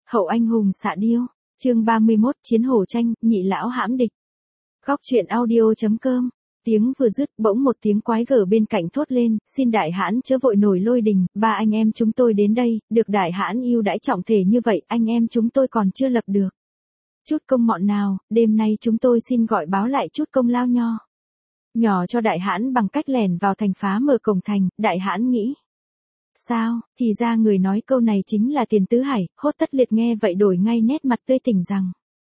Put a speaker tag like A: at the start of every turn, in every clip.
A: Hậu anh hùng xạ điêu, chương 31, chiến hổ tranh, nhị lão hãm địch. Góc truyện audio.com. Tiếng vừa dứt, bỗng một tiếng quái gở bên cạnh thốt lên, xin đại hãn chớ vội nổi lôi đình, ba anh em chúng tôi đến đây, được đại hãn ưu đãi trọng thể như vậy, anh em chúng tôi còn chưa lập được chút công mọn nào, đêm nay chúng tôi xin gọi báo lại chút công lao nhỏ cho đại hãn bằng cách lẻn vào thành phá mở cổng thành. Đại hãn nghĩ, sao, thì ra người nói câu này chính là Tiền Tứ Hải. Hốt Tất Liệt nghe vậy đổi ngay nét mặt tươi tỉnh rằng,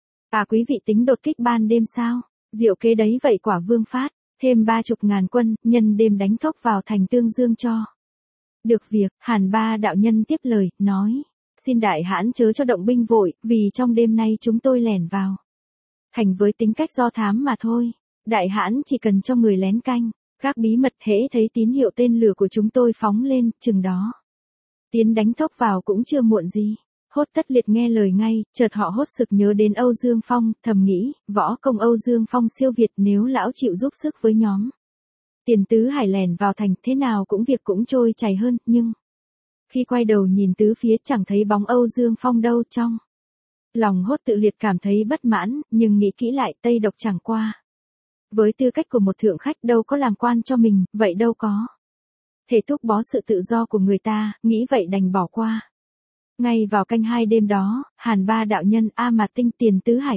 A: quý vị tính đột kích ban đêm sao? Diệu kế đấy vậy quả vương phát, thêm 30.000 quân, nhân đêm đánh thốc vào thành Tương Dương cho được việc. Hàn Ba đạo nhân tiếp lời, nói, xin đại hãn chớ cho động binh vội, vì trong đêm nay chúng tôi lẻn vào thành với tính cách do thám mà thôi. Đại hãn chỉ cần cho người lén canh, các bí mật, hễ thấy tín hiệu tên lửa của chúng tôi phóng lên, chừng đó tiến đánh thốc vào cũng chưa muộn gì. Hốt Tất Liệt nghe lời ngay, chợt họ hốt sực nhớ đến Âu Dương Phong, thầm nghĩ, võ công Âu Dương Phong siêu việt, nếu lão chịu giúp sức với nhóm Tiền Tứ Hải lẻn vào thành, thế nào cũng việc cũng trôi chảy hơn. Nhưng khi quay đầu nhìn tứ phía chẳng thấy bóng Âu Dương Phong đâu. Trong lòng Hốt Tự Liệt cảm thấy bất mãn, nhưng nghĩ kỹ lại, Tây Độc chẳng qua với tư cách của một thượng khách đâu có làm quan cho mình, vậy đâu có thể thúc bó sự tự do của người ta, nghĩ vậy đành bỏ qua. Ngay vào canh 2 đêm đó, Hàn Ba đạo nhân, A Mạt Tinh, Tiền Tứ Hải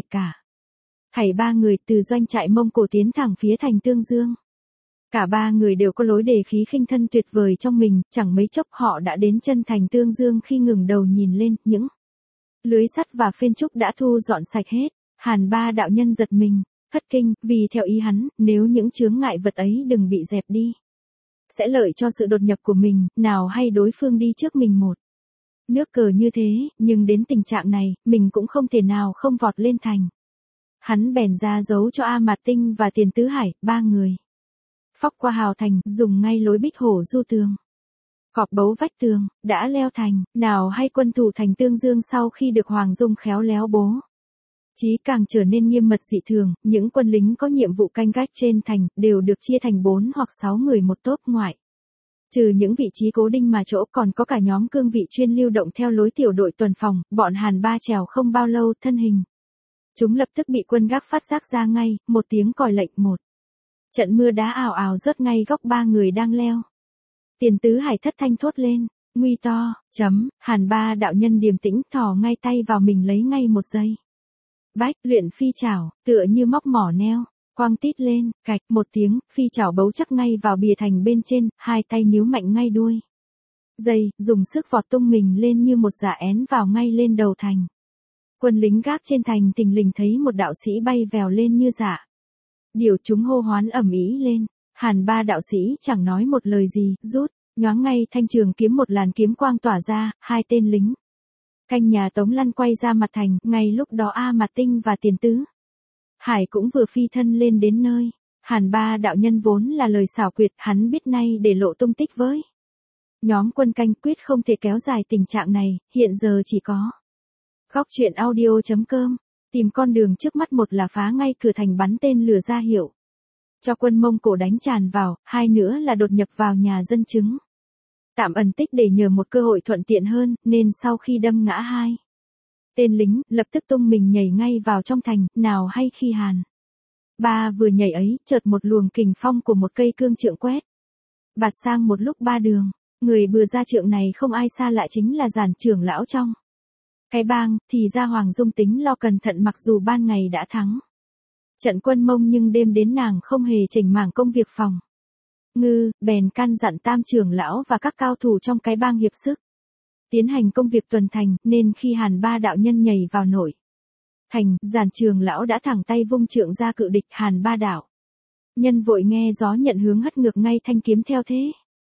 A: thảy ba người từ doanh trại Mông Cổ tiến thẳng phía thành Tương Dương. Cả ba người đều có lối đề khí khinh thân tuyệt vời trong mình, chẳng mấy chốc họ đã đến chân thành Tương Dương. Khi ngừng đầu nhìn lên, những lưới sắt và phên trúc đã thu dọn sạch hết. Hàn Ba đạo nhân giật mình, thất kinh, vì theo ý hắn, nếu những chướng ngại vật ấy đừng bị dẹp đi, sẽ lợi cho sự đột nhập của mình, nào hay đối phương đi trước mình một nước cờ như thế, nhưng đến tình trạng này, mình cũng không thể nào không vọt lên thành. Hắn bèn ra dấu cho A Mạt Tinh và Tiền Tứ Hải, ba người phóc qua hào thành, dùng ngay lối bích hổ du tường, cọp bấu vách tường, đã leo thành. Nào hay quân thủ thành Tương Dương sau khi được Hoàng Dung khéo léo bố trí càng trở nên nghiêm mật dị thường. Những quân lính có nhiệm vụ canh gác trên thành đều được chia thành 4 hoặc 6 người một tốp. Ngoại trừ những vị trí cố định mà chỗ còn có cả nhóm cương vị chuyên lưu động theo lối tiểu đội tuần phòng. Bọn Hàn Ba trèo không bao lâu, thân hình chúng lập tức bị quân gác phát giác ra ngay. Một tiếng còi lệnh, một trận mưa đá ào ào rớt ngay góc ba người đang leo. Tiền Tứ Hải thất thanh thốt lên, nguy to. Hàn Ba đạo nhân điềm tĩnh thò ngay tay vào mình lấy ngay một giây bách luyện phi chảo, tựa như móc mỏ neo, quang tít lên, cạch một tiếng, phi chảo bấu chắc ngay vào bìa thành bên trên, hai tay níu mạnh ngay đuôi dây, dùng sức vọt tung mình lên như một dạ én vào ngay lên đầu thành. Quân lính gác trên thành thình lình thấy một đạo sĩ bay vèo lên như dạ điều, chúng hô hoán ầm ĩ lên. Hàn Ba đạo sĩ chẳng nói một lời gì, rút nhoáng ngay thanh trường kiếm, một làn kiếm quang tỏa ra. Hai tên lính canh nhà Tống lăn quay ra mặt thành. Ngay lúc đó A Mạt Tinh và Tiền Tứ Hải cũng vừa phi thân lên đến nơi. Hàn Ba đạo nhân vốn là lời xảo quyệt, hắn biết nay để lộ tung tích với nhóm quân canh quyết không thể kéo dài tình trạng này. Hiện giờ chỉ có góc truyện audio.com tìm con đường trước mắt, một là phá ngay cửa thành bắn tên lửa ra hiệu cho quân Mông Cổ đánh tràn vào, hai nữa là đột nhập vào nhà dân chứng tạm ẩn tích để nhờ một cơ hội thuận tiện hơn. Nên sau khi đâm ngã hai tên lính, lập tức tung mình nhảy ngay vào trong thành. Nào hay khi Hàn Ba vừa nhảy ấy, chợt một luồng kình phong của một cây cương trượng quét bạt sang một lúc ba đường. Người bừa ra trượng này không ai xa lạ, chính là Giản trưởng lão trong cái bang. Thì ra Hoàng Dung tính lo cẩn thận, mặc dù ban ngày đã thắng trận quân Mông nhưng đêm đến nàng không hề chểnh mảng công việc phòng ngư, bèn căn dặn Tam trưởng lão và các cao thủ trong cái bang hiệp sức tiến hành công việc tuần thành. Nên khi Hàn Ba đạo nhân nhảy vào nội thành, Giản trưởng lão đã thẳng tay vung trượng ra cự địch. Hàn Ba đạo nhân vội nghe gió nhận hướng, hất ngược ngay thanh kiếm theo thế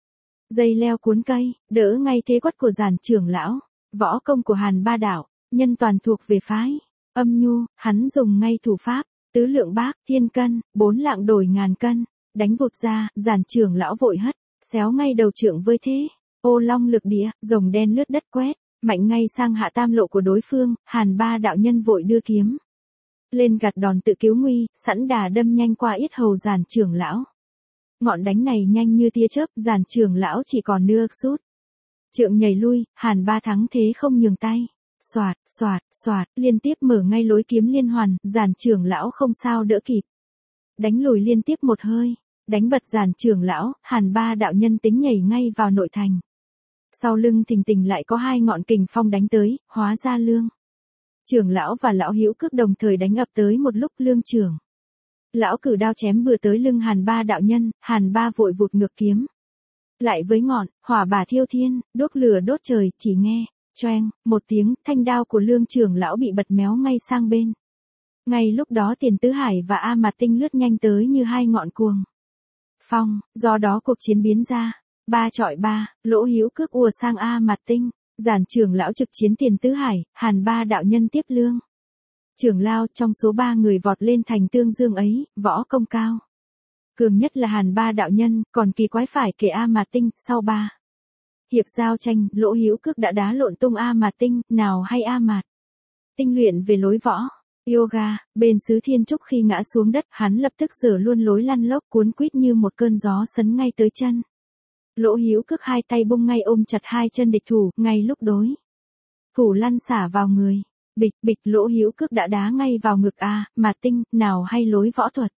A: dây leo cuốn cây, đỡ ngay thế quất của Giản trưởng lão. Võ công của Hàn Ba đạo nhân toàn thuộc về phái âm nhu, hắn dùng ngay thủ pháp tứ lượng bác, thiên cân, 4 lạng đổi ngàn cân, đánh vụt ra. Giản trưởng lão vội hất xéo ngay đầu trượng với thế ô long lực địa, rồng đen lướt đất quét mạnh ngay sang hạ tam lộ của đối phương. Hàn Ba đạo nhân vội đưa kiếm lên gạt đòn tự cứu nguy, sẵn đà đâm nhanh qua yết hầu Giản trưởng lão. Ngọn đánh này nhanh như tia chớp, Giản trưởng lão chỉ còn nưa sút trượng nhảy lui. Hàn Ba thắng thế không nhường tay, Soạt, soạt, soạt, liên tiếp mở ngay lối kiếm liên hoàn, Giản trưởng lão không sao đỡ kịp. Đánh lùi liên tiếp một hơi, đánh bật Giản trưởng lão, Hàn Ba đạo nhân tính nhảy ngay vào nội thành. Sau lưng thình lình lại có hai ngọn kình phong đánh tới, hóa ra Lương trưởng lão và lão Hữu Cước đồng thời đánh ập tới một lúc. Lương trưởng lão cử đao chém vừa tới lưng Hàn Ba đạo nhân, Hàn Ba vội vụt ngược kiếm. Lại với ngọn, hỏa bà thiêu thiên, đốt lửa đốt trời, chỉ nghe, choeng, một tiếng, thanh đao của Lương trưởng lão bị bật méo ngay sang bên. Ngay lúc đó Tiền Tứ Hải và A Mạt Tinh lướt nhanh tới như hai ngọn cuồng phong, do đó cuộc chiến biến ra. 3 chọi 3, Lỗ Hữu Cước ùa sang A Mạt Tinh, Giản trưởng lão trực chiến Tiền Tứ Hải, Hàn Ba đạo nhân tiếp Lương trưởng lão. Trong số 3 người vọt lên thành tương dương ấy, võ công cao cường nhất là Hàn Ba đạo nhân, còn kỳ quái phải kể A Mạt Tinh. Sau 3 hiệp giao tranh, Lỗ Hữu Cước đã đá lộn tung A Mạt Tinh, nào hay A Mạt Tinh luyện về lối võ yoga, bên xứ Thiên Trúc khi ngã xuống đất, hắn lập tức giở luôn lối lăn lóc cuốn quýt như một cơn gió sấn ngay tới chân. Lỗ Hữu Cước hai tay bung ngay ôm chặt hai chân địch thủ, ngay lúc đối thủ lăn xả vào người, bịch bịch, Lỗ Hữu Cước đã đá ngay vào ngực A Mạt Tinh, nào hay lối võ thuật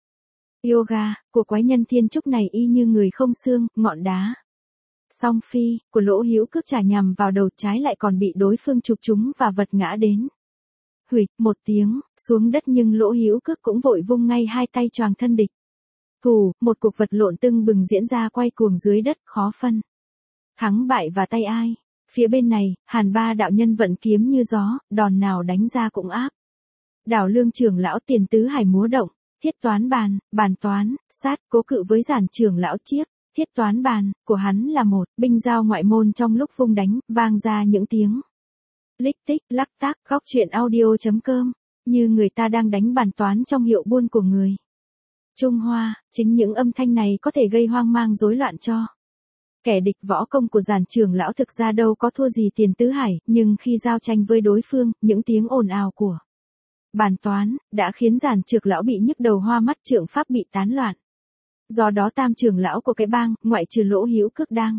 A: yoga của quái nhân Thiên Trúc này y như người không xương, ngọn đá song phi của Lỗ Hữu Cước chả nhằm vào đầu, trái lại còn bị đối phương chụp trúng và vật ngã đến. Huỵch một tiếng, xuống đất, nhưng Lỗ Hữu Cước cũng vội vung ngay hai tay choàng thân địch thủ, một cuộc vật lộn tưng bừng diễn ra quay cuồng dưới đất, khó phân thắng bại và tay ai. Phía bên này, Hàn Ba đạo nhân vận kiếm như gió, đòn nào đánh ra cũng áp đảo Lương trưởng lão. Tiền Tứ Hải múa động, thiết toán bàn, bàn toán, sát, cố cự với Giản trưởng lão chiếc thiết toán bàn của hắn là một binh giao ngoại môn. Trong lúc vung đánh, vang ra những tiếng lích tích, lắc tác. Góc truyện audio.com, như người ta đang đánh bàn toán trong hiệu buôn của người Trung Hoa. Chính những âm thanh này có thể gây hoang mang rối loạn cho kẻ địch. Võ công của Giản trưởng lão thực ra đâu có thua gì Tiền Tứ Hải, nhưng khi giao tranh với đối phương, những tiếng ồn ào của bàn toán đã khiến Giản trưởng lão bị nhức đầu hoa mắt, trượng pháp bị tán loạn. Do đó tam trưởng lão của cái bang, ngoại trừ Lỗ Hữu Cước đang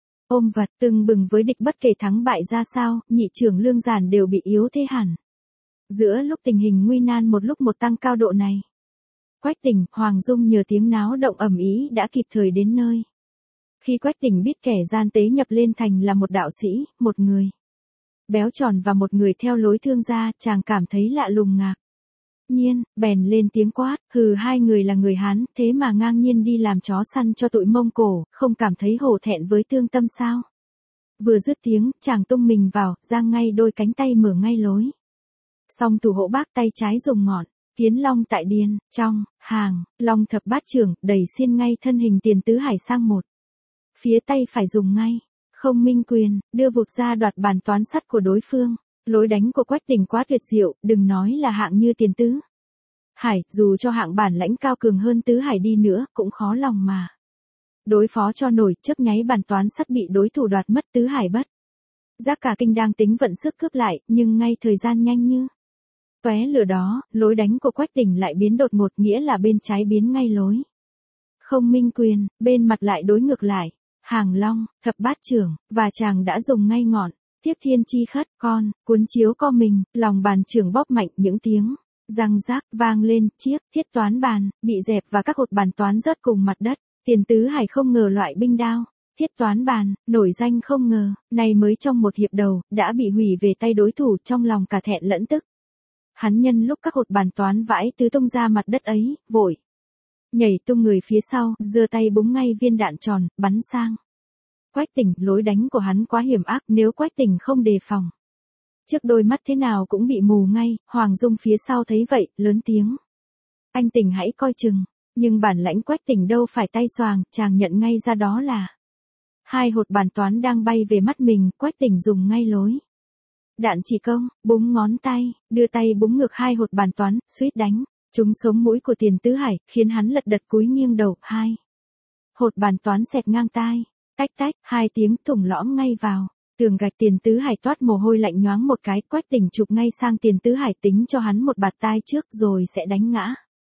A: ôm vật tưng bừng với địch, bất kể thắng bại ra sao, nhị trưởng Lương Giản đều bị yếu thế hẳn. Giữa lúc tình hình nguy nan một lúc một tăng cao độ này, Quách Tỉnh, Hoàng Dung nhờ tiếng náo động ầm ĩ đã kịp thời đến nơi. Khi Quách Tỉnh biết kẻ gian tế nhập lên thành là một đạo sĩ, một người béo tròn và một người theo lối thương gia, chàng cảm thấy lạ lùng ngạc nhiên, bèn lên tiếng quát, hừ, hai người là người Hán, thế mà ngang nhiên đi làm chó săn cho tụi Mông Cổ, không cảm thấy hổ thẹn với tương tâm sao? Vừa dứt tiếng, chàng tung mình vào, giang ngay đôi cánh tay mở ngay lối. Song thủ hộ bác tay trái dùng ngọn Kiến Long tại điền, trong hàng Long thập bát trưởng, đẩy xiên ngay thân hình Tiền Tứ Hải sang một phía, tay phải dùng ngay Không Minh Quyền, đưa vụt ra đoạt bàn toán sắt của đối phương. Lối đánh của Quách Tỉnh quá tuyệt diệu, đừng nói là hạng như Tiền Tứ Hải, dù cho hạng bản lãnh cao cường hơn Tứ Hải đi nữa, cũng khó lòng mà đối phó cho nổi. Chớp nháy bàn toán sắt bị đối thủ đoạt mất, Tứ Hải bất giác cả kinh đang tính vận sức cướp lại, nhưng ngay thời gian nhanh như tóe lửa đó, lối đánh của Quách Tỉnh lại biến đột ngột, nghĩa là bên trái biến ngay lối Không Minh Quyền, bên mặt lại đối ngược lại. Hàng Long thập bát trưởng, và chàng đã dùng ngay ngọn Tiếp Thiên Chi Khất, con cuốn chiếu co mình, lòng bàn trưởng bóp mạnh, những tiếng răng rác vang lên, chiếc thiết toán bàn bị dẹp và các hột bàn toán rớt cùng mặt đất. Tiền Tứ Hải không ngờ loại binh đao thiết toán bàn nổi danh không ngờ này mới trong một hiệp đầu đã bị hủy về tay đối thủ, trong lòng cả thẹn lẫn tức. Hắn nhân lúc các hột bàn toán vãi tứ tung ra mặt đất ấy, vội nhảy tung người phía sau, giơ tay búng ngay viên đạn tròn, bắn sang Quách Tỉnh. Lối đánh của hắn quá hiểm ác, nếu Quách Tỉnh không đề phòng, trước đôi mắt thế nào cũng bị mù ngay. Hoàng Dung phía sau thấy vậy, lớn tiếng, anh Tỉnh hãy coi chừng. Nhưng bản lãnh Quách Tỉnh đâu phải tay xoàng, chàng nhận ngay ra đó là hai hột bàn toán đang bay về mắt mình. Quách Tỉnh dùng ngay lối đạn chỉ công, búng ngón tay, đưa tay búng ngược hai hột bàn toán, suýt đánh trúng sống mũi của Tiền Tứ Hải, khiến hắn lật đật cúi nghiêng đầu. Hai hột bàn toán xẹt ngang tai, tách tách, hai tiếng thủng lõm ngay vào tường gạch. Tiền Tứ Hải toát mồ hôi lạnh nhoáng một cái. Quách Tỉnh chụp ngay sang Tiền Tứ Hải, tính cho hắn một bạt tai trước rồi sẽ đánh ngã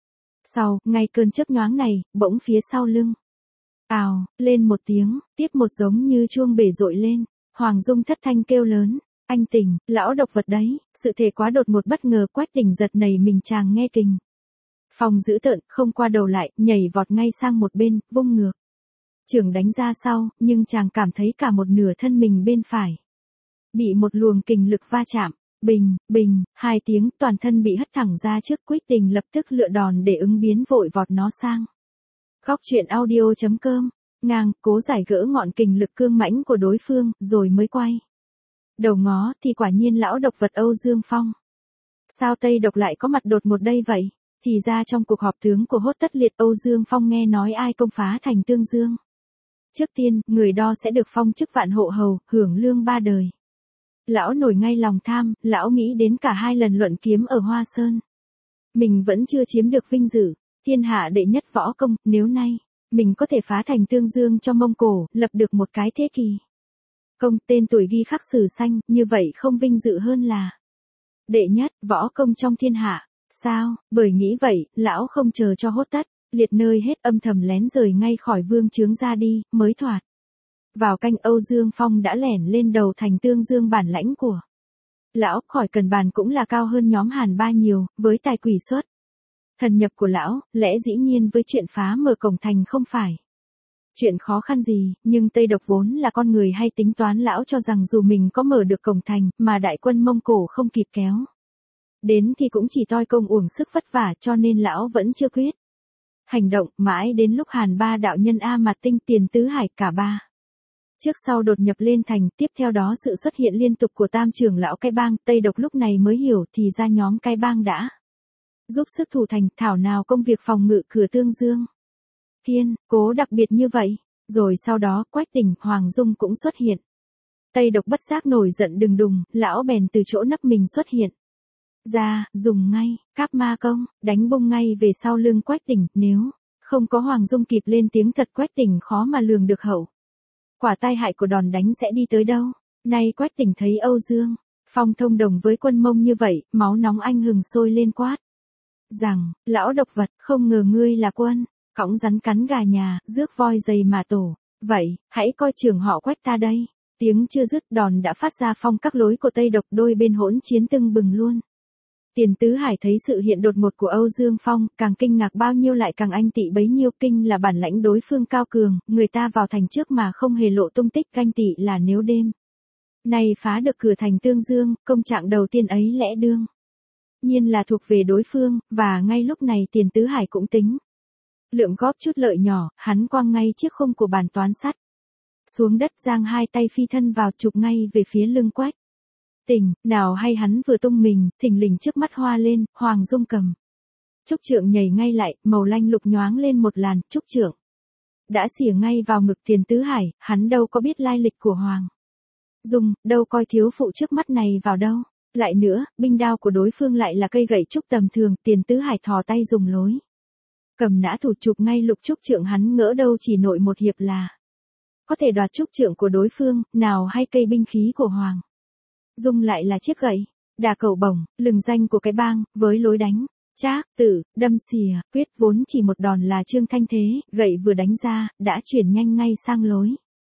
A: sau. Ngay cơn chớp nhoáng này, bỗng phía sau lưng ào lên một tiếng, tiếp một giống như chuông bể dội lên. Hoàng Dung thất thanh kêu lớn, Anh Tình, lão độc vật đấy, sự thể quá đột ngột bất ngờ Quách Tình giật nảy mình chàng nghe kình. Phong dữ tợn, không qua đầu lại, nhảy vọt ngay sang một bên, vung ngược. Trường đánh ra sau, nhưng chàng cảm thấy cả một nửa thân mình bên phải bị một luồng kình lực va chạm. Bình, bình, hai tiếng, toàn thân bị hất thẳng ra trước. Quách Tình lập tức lựa đòn để ứng biến, vội vọt nó sang. Góc truyện audio.com, ngang, cố giải gỡ ngọn kình lực cương mãnh của đối phương, rồi mới quay đầu ngó, thì quả nhiên lão độc vật Âu Dương Phong. Sao Tây Độc lại có mặt đột ngột đây vậy? Thì ra trong cuộc họp tướng của Hốt Tất Liệt, Âu Dương Phong nghe nói ai công phá thành Tương Dương. Trước tiên, người đó sẽ được phong chức vạn hộ hầu, hưởng lương 3 đời. Lão nổi ngay lòng tham, lão nghĩ đến cả 2 lần luận kiếm ở Hoa Sơn. Mình vẫn chưa chiếm được vinh dự, thiên hạ đệ nhất võ công, nếu nay, mình có thể phá thành Tương Dương cho Mông Cổ, lập được một cái thế kỷ công, tên tuổi ghi khắc sử xanh, như vậy không vinh dự hơn là đệ nhất võ công trong thiên hạ. Sao? Bởi nghĩ vậy, lão không chờ cho Hốt Tất Liệt nơi hết, âm thầm lén rời ngay khỏi vương trướng ra đi, mới thoạt vào canh. Âu Dương Phong đã lẻn lên đầu thành Tương Dương. Bản lãnh của lão khỏi cần bàn cũng là cao hơn nhóm Hàn Ba nhiều, với tài quỷ xuất thần nhập của lão, lẽ dĩ nhiên với chuyện phá mở cổng thành không phải chuyện khó khăn gì, nhưng Tây Độc vốn là con người hay tính toán. Lão cho rằng dù mình có mở được cổng thành, mà đại quân Mông Cổ không kịp kéo đến thì cũng chỉ toi công uổng sức vất vả, cho nên lão vẫn chưa quyết hành động. Mãi đến lúc Hàn Ba đạo nhân A Mạt Tinh, Tiền Tứ Hải, cả ba trước sau đột nhập lên thành, tiếp theo đó sự xuất hiện liên tục của tam trưởng lão Cái Bang. Tây Độc lúc này mới hiểu thì ra nhóm Cái Bang đã giúp sức thủ thành, thảo nào công việc phòng ngự cửa Tương Dương kiên cố đặc biệt như vậy. Rồi sau đó Quách Tình, Hoàng Dung cũng xuất hiện. Tây Độc bất giác nổi giận đùng đùng, lão bèn từ chỗ nấp mình xuất hiện ra, dùng ngay Cáp Ma Công, đánh bung ngay về sau lưng Quách Tình. Nếu không có Hoàng Dung kịp lên tiếng, thật Quách Tình khó mà lường được hậu quả tai hại của đòn đánh sẽ đi tới đâu. Nay Quách Tình thấy Âu Dương Phong thông đồng với quân Mông như vậy, máu nóng anh hừng sôi lên, quát rằng, lão độc vật, không ngờ ngươi là quân cõng rắn cắn gà nhà, rước voi giày mà tổ. Vậy, hãy coi trưởng họ Quách ta đây. Tiếng chưa dứt, đòn đã phát ra. Phong các lối của Tây Độc đôi bên hỗn chiến tưng bừng luôn. Tiền Tứ Hải thấy sự hiện đột ngột của Âu Dương Phong, càng kinh ngạc bao nhiêu lại càng anh tị bấy nhiêu. Kinh là bản lãnh đối phương cao cường, người ta vào thành trước mà không hề lộ tung tích. Ganh tị là nếu đêm nay phá được cửa thành Tương Dương, công trạng đầu tiên ấy lẽ đương nhiên là thuộc về đối phương, và ngay lúc này Tiền Tứ Hải cũng tính lượng góp chút lợi nhỏ. Hắn quăng ngay chiếc khung của bàn toán sắt xuống đất, giang hai tay phi thân vào, chụp ngay về phía lưng Quách Tình. Nào hay hắn vừa tung mình, thình lình trước mắt hoa lên, Hoàng Dung cầm trúc trượng nhảy ngay lại, màu lanh lục nhoáng lên một làn. Trúc trượng đã xỉa ngay vào ngực Tiền Tứ Hải. Hắn đâu có biết lai lịch của Hoàng Dung, đâu coi thiếu phụ trước mắt này vào đâu. Lại nữa, binh đao của đối phương lại là cây gậy trúc tầm thường. Tiền Tứ Hải thò tay dùng lối cầm nã thủ chụp ngay lục trúc trượng. Hắn ngỡ đâu chỉ nội một hiệp là có thể đoạt trúc trượng của đối phương, nào hay cây binh khí của Hoàng Dung lại là chiếc gậy đà cẩu bổng, lừng danh của Cái Bang, với lối đánh trác tử, đâm xìa, quyết vốn chỉ một đòn là trương thanh thế. Gậy vừa đánh ra, đã chuyển nhanh ngay sang lối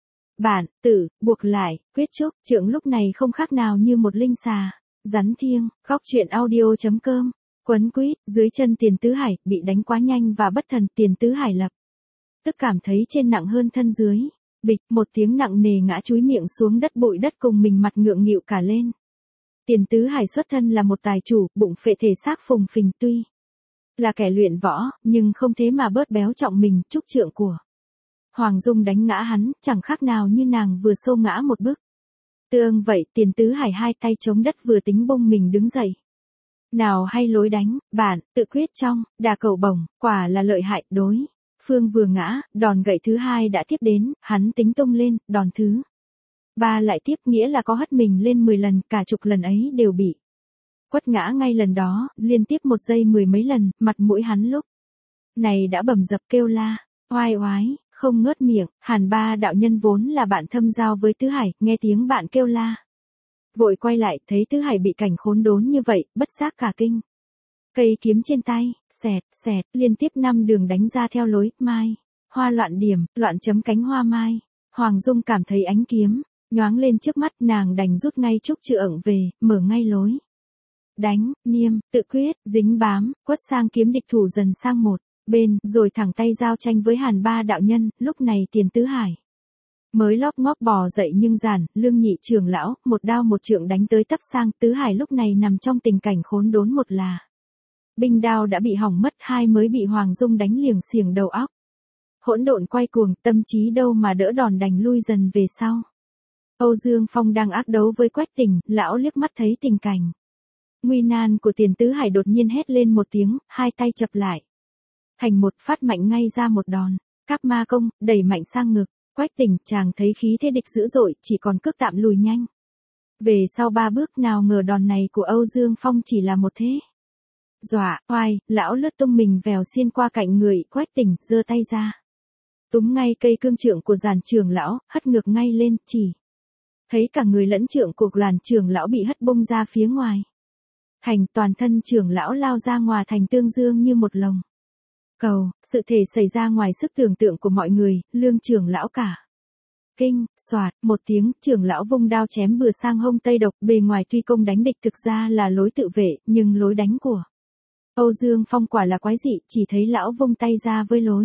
A: bản tử, buộc lại. Quyết trúc trượng lúc này không khác nào như một linh xà rắn thiêng. Góc truyện audio.com, quấn quýt dưới chân Tiền Tứ Hải, bị đánh quá nhanh và bất thần. Tiền Tứ Hải lập tức cảm thấy trên nặng hơn thân dưới. Bịch, một tiếng nặng nề ngã chúi miệng xuống đất, bụi đất cùng mình mặt ngượng nghịu cả lên. Tiền Tứ Hải xuất thân là một tài chủ, bụng phệ thể xác phùng phình, tuy là kẻ luyện võ, nhưng không thế mà bớt béo trọng mình. Trúc trượng của Hoàng Dung đánh ngã hắn, chẳng khác nào như nàng vừa xô ngã một bước. Tương vậy, Tiền Tứ Hải hai tay chống đất vừa tính bông mình đứng dậy. Nào hay lối đánh, bản, tự quyết trong, đà cẩu bổng, quả là lợi hại. Đối phương vừa ngã, đòn gậy thứ hai đã tiếp đến, hắn tính tung lên, đòn thứ ba lại tiếp, nghĩa là có hất mình lên 10 lần, cả chục lần ấy đều bị quất ngã ngay lần đó, liên tiếp một giây 10 mấy lần. Mặt mũi hắn lúc này đã bầm dập kêu la, oai oái, không ngớt miệng. Hàn Ba đạo nhân vốn là bạn thâm giao với Tứ Hải, nghe tiếng bạn kêu la, vội quay lại, thấy Tứ Hải bị cảnh khốn đốn như vậy, bất giác cả kinh. Cây kiếm trên tay, xẹt, xẹt, liên tiếp 5 đường đánh ra theo lối mai hoa loạn điểm, loạn chấm cánh hoa mai. Hoàng Dung cảm thấy ánh kiếm Nhoáng lên trước mắt nàng đành rút ngay trúc chữ ẩn về, mở ngay lối. Đánh, niêm, tự quyết, dính bám, quất sang kiếm địch thủ dần sang một bên, rồi thẳng tay giao tranh với Hàn Ba đạo nhân, lúc này Tiền Tứ Hải mới lóp ngóp bò dậy nhưng giản, Lương Nhị trưởng lão, một đao một trượng đánh tới tấp sang, Tứ Hải lúc này nằm trong tình cảnh khốn đốn, một là binh đao đã bị hỏng mất, hai mới bị Hoàng Dung đánh liềng xiềng đầu óc. Hỗn độn quay cuồng, tâm trí đâu mà đỡ đòn, đành lui dần về sau. Âu Dương Phong đang ác đấu với Quách Tình, lão liếc mắt thấy tình cảnh nguy nan của Tiền Tứ Hải, đột nhiên hét lên một tiếng, hai tay chập lại thành một, phát mạnh ngay ra một đòn, các ma công, đẩy mạnh sang ngực. Quách Tình, chàng thấy khí thế địch dữ dội, chỉ còn cước tạm lùi nhanh về sau 3 bước, nào ngờ đòn này của Âu Dương Phong chỉ là một thế dọa, oai, lão lướt tung mình vèo xiên qua cạnh người Quách Tình, giơ tay ra túm ngay cây cương trượng của Giản trưởng lão, hất ngược ngay lên, chỉ thấy cả người lẫn trượng của Giản trưởng lão bị hất bung ra phía ngoài thành, toàn thân trưởng lão lao ra ngoài thành tương dương như một lồng cầu. Sự thể xảy ra ngoài sức tưởng tượng của mọi người, Lương trưởng lão cả kinh, soạt, một tiếng, trưởng lão vung đao chém bừa sang hông Tây Độc, bề ngoài tuy công đánh địch thực ra là lối tự vệ, nhưng lối đánh của Âu Dương Phong quả là quái dị, chỉ thấy lão vung tay ra với lối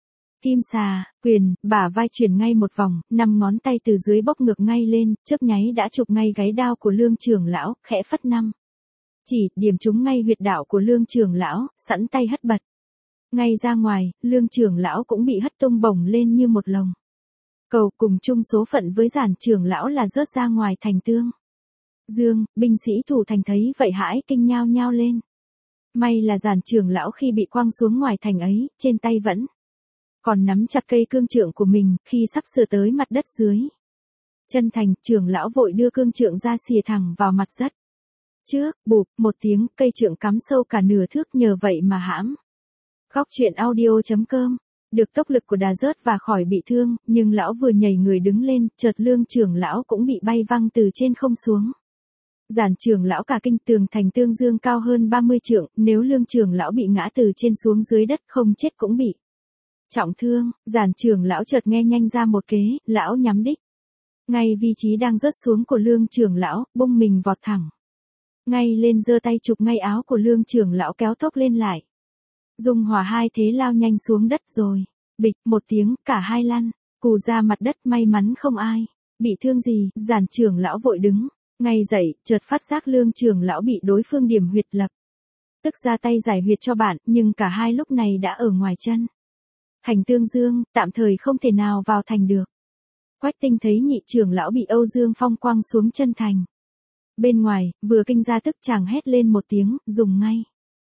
A: kim xà, quyền, bả vai chuyển ngay một vòng, 5 ngón tay từ dưới bốc ngược ngay lên, chớp nháy đã chụp ngay gáy đao của Lương trưởng lão, khẽ phất năm chỉ, điểm trúng ngay huyệt đạo của Lương trưởng lão, sẵn tay hất bật ngay ra ngoài, Lương trưởng lão cũng bị hất tung bổng lên như một lồng cầu, cùng chung số phận với Giản trưởng lão là rớt ra ngoài thành tương dương. Binh sĩ thủ thành thấy vậy hãi kinh nhao nhao lên. May là Giản trưởng lão khi bị quăng xuống ngoài thành ấy, trên tay vẫn còn nắm chặt cây cương trượng của mình, khi sắp sửa tới mặt đất dưới chân thành, trưởng lão vội đưa cương trượng ra xìa thẳng vào mặt đất trước, bụp, một tiếng, cây trượng cắm sâu cả nửa thước, nhờ vậy mà hãm. Góc truyện audio.com được tốc lực của đà rớt và khỏi bị thương, nhưng lão vừa nhảy người đứng lên, chợt Lương trưởng lão cũng bị bay văng từ trên không xuống. Giản trưởng lão cả kinh, tường thành tương dương cao hơn 30 trượng, nếu Lương trưởng lão bị ngã từ trên xuống dưới đất không chết cũng bị trọng thương. Giản trưởng lão chợt nghe nhanh ra một kế, lão nhắm đích ngay vị trí đang rớt xuống của Lương trưởng lão, bung mình vọt thẳng ngay lên, giơ tay chụp ngay áo của Lương trưởng lão, kéo tóc lên lại. Dung hòa hai thế lao nhanh xuống đất, rồi bịch một tiếng, cả hai lăn cù ra mặt đất, may mắn không ai bị thương gì. Giản trưởng lão vội đứng ngay dậy, chợt phát giác Lương trưởng lão bị đối phương điểm huyệt, lập tức ra tay giải huyệt cho bạn, nhưng cả hai lúc này đã ở ngoài chân thành tương dương, tạm thời không thể nào vào thành được. Quách Tinh thấy nhị trưởng lão bị Âu Dương Phong quăng xuống chân thành bên ngoài, vừa kinh ra tức chàng hét lên một tiếng, dùng ngay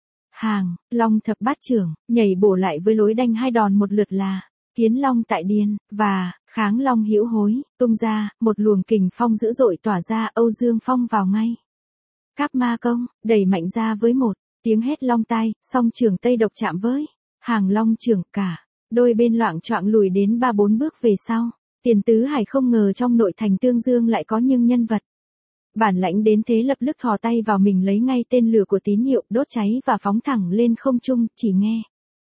A: hàng long thập bát trưởng, nhảy bổ lại với lối đánh hai đòn một lượt là kiến long tại điên và kháng long hữu hối, tung ra một luồng kình phong dữ dội tỏa ra. Âu Dương Phong vào ngay các ma công, đẩy mạnh ra với một tiếng hét long tai, song trưởng Tây Độc chạm với hàng long trưởng, cả đôi bên loạng choạng lùi đến 3-4 bước về sau. Tiền Tứ Hải không ngờ trong nội thành tương dương lại có những nhân vật bản lãnh đến thế, lập tức thò tay vào mình lấy ngay tên lửa của tín hiệu, đốt cháy và phóng thẳng lên không trung. Chỉ nghe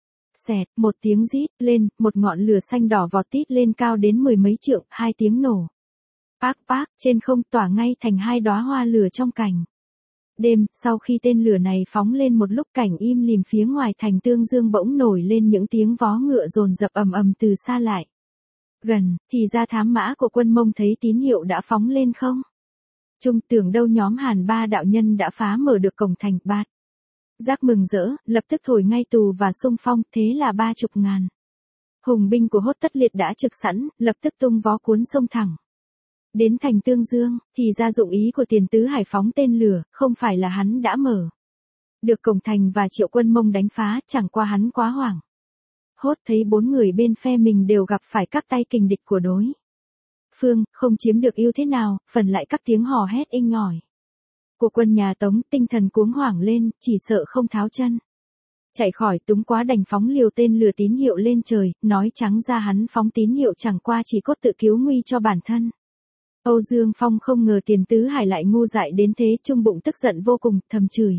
A: xẹt một tiếng rít lên, một ngọn lửa xanh đỏ vọt tít lên cao đến 10 mấy trượng, 2 tiếng nổ pác pác trên không, tỏa ngay thành 2 đóa hoa lửa trong cảnh đêm. Sau khi tên lửa này phóng lên một lúc, cảnh im lìm phía ngoài thành tương dương bỗng nổi lên những tiếng vó ngựa dồn dập ầm ầm từ xa lại gần, thì ra thám mã của quân Mông thấy tín hiệu đã phóng lên không trung, tưởng đâu nhóm Hàn Ba đạo nhân đã phá mở được cổng thành. Bát giác mừng rỡ, lập tức thổi ngay tù và xung phong, thế là 30.000 hùng binh của Hốt Tất Liệt đã trực sẵn, lập tức tung vó cuốn sông thẳng đến thành tương dương. Thì ra dụng ý của Tiền Tứ Hải phóng tên lửa, không phải là hắn đã mở được cổng thành và triệu quân Mông đánh phá, chẳng qua hắn quá hoảng hốt, thấy 4 người bên phe mình đều gặp phải các tay kình địch của đối phương, không chiếm được ưu thế nào, phần lại các tiếng hò hét inh ỏi của quân nhà Tống, tinh thần cuống hoảng lên, chỉ sợ không tháo chân chạy khỏi, túng quá đành phóng liều tên lửa tín hiệu lên trời. Nói trắng ra hắn phóng tín hiệu chẳng qua chỉ cốt tự cứu nguy cho bản thân. Âu Dương Phong không ngờ Tiền Tứ Hải lại ngu dại đến thế, trung bụng tức giận vô cùng, thầm chửi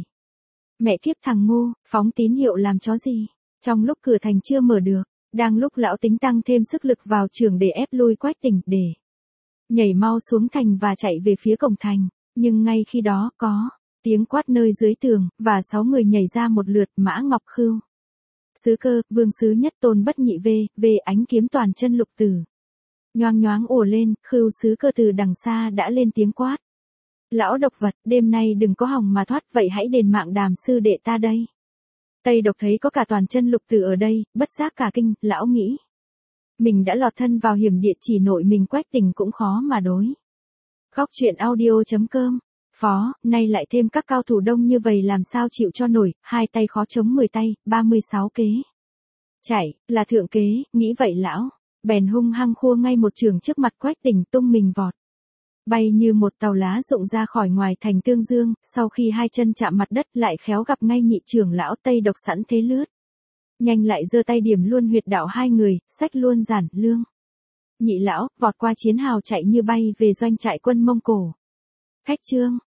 A: mẹ kiếp thằng ngu, phóng tín hiệu làm chó gì. Trong lúc cửa thành chưa mở được, đang lúc lão tính tăng thêm sức lực vào trường để ép lui Quách Tình, để nhảy mau xuống thành và chạy về phía cổng thành. Nhưng ngay khi đó có tiếng quát nơi dưới tường, và 6 người nhảy ra một lượt. Mã Ngọc Khưu, Sứ Cơ, Vương Sứ Nhất Tôn Bất Nhị về Ánh Kiếm Toàn Chân Lục Tử. Nhoáng nhoáng ùa lên, Khưu Sứ Cơ từ đằng xa đã lên tiếng quát. Lão độc vật, đêm nay đừng có hòng mà thoát, vậy hãy đền mạng Đàm sư đệ ta đây. Tây Độc thấy có cả Toàn Chân Lục Tử ở đây, bất giác cả kinh. Lão nghĩ mình đã lọt thân vào hiểm địa, chỉ nội mình Quách Tình cũng khó mà đối. Góc truyện audio.com. Phó, nay lại thêm các cao thủ đông như vậy làm sao chịu cho nổi, 2 tay khó chống 10 tay, 36 kế. Chạy, là thượng kế, nghĩ vậy lão, bèn hung hăng khua ngay một trường trước mặt Quách Tình, tung mình vọt. Bay như một tàu lá rụng ra khỏi ngoài thành Tương Dương, sau khi 2 chân chạm mặt đất lại khéo gặp ngay nhị trưởng lão Tây Độc sẵn thế lướt. Nhanh lại giơ tay điểm luôn huyệt đạo 2 người, xách luôn Giản Lương. Nhị lão, vọt qua chiến hào chạy như bay về doanh trại quân Mông Cổ. Khách chương.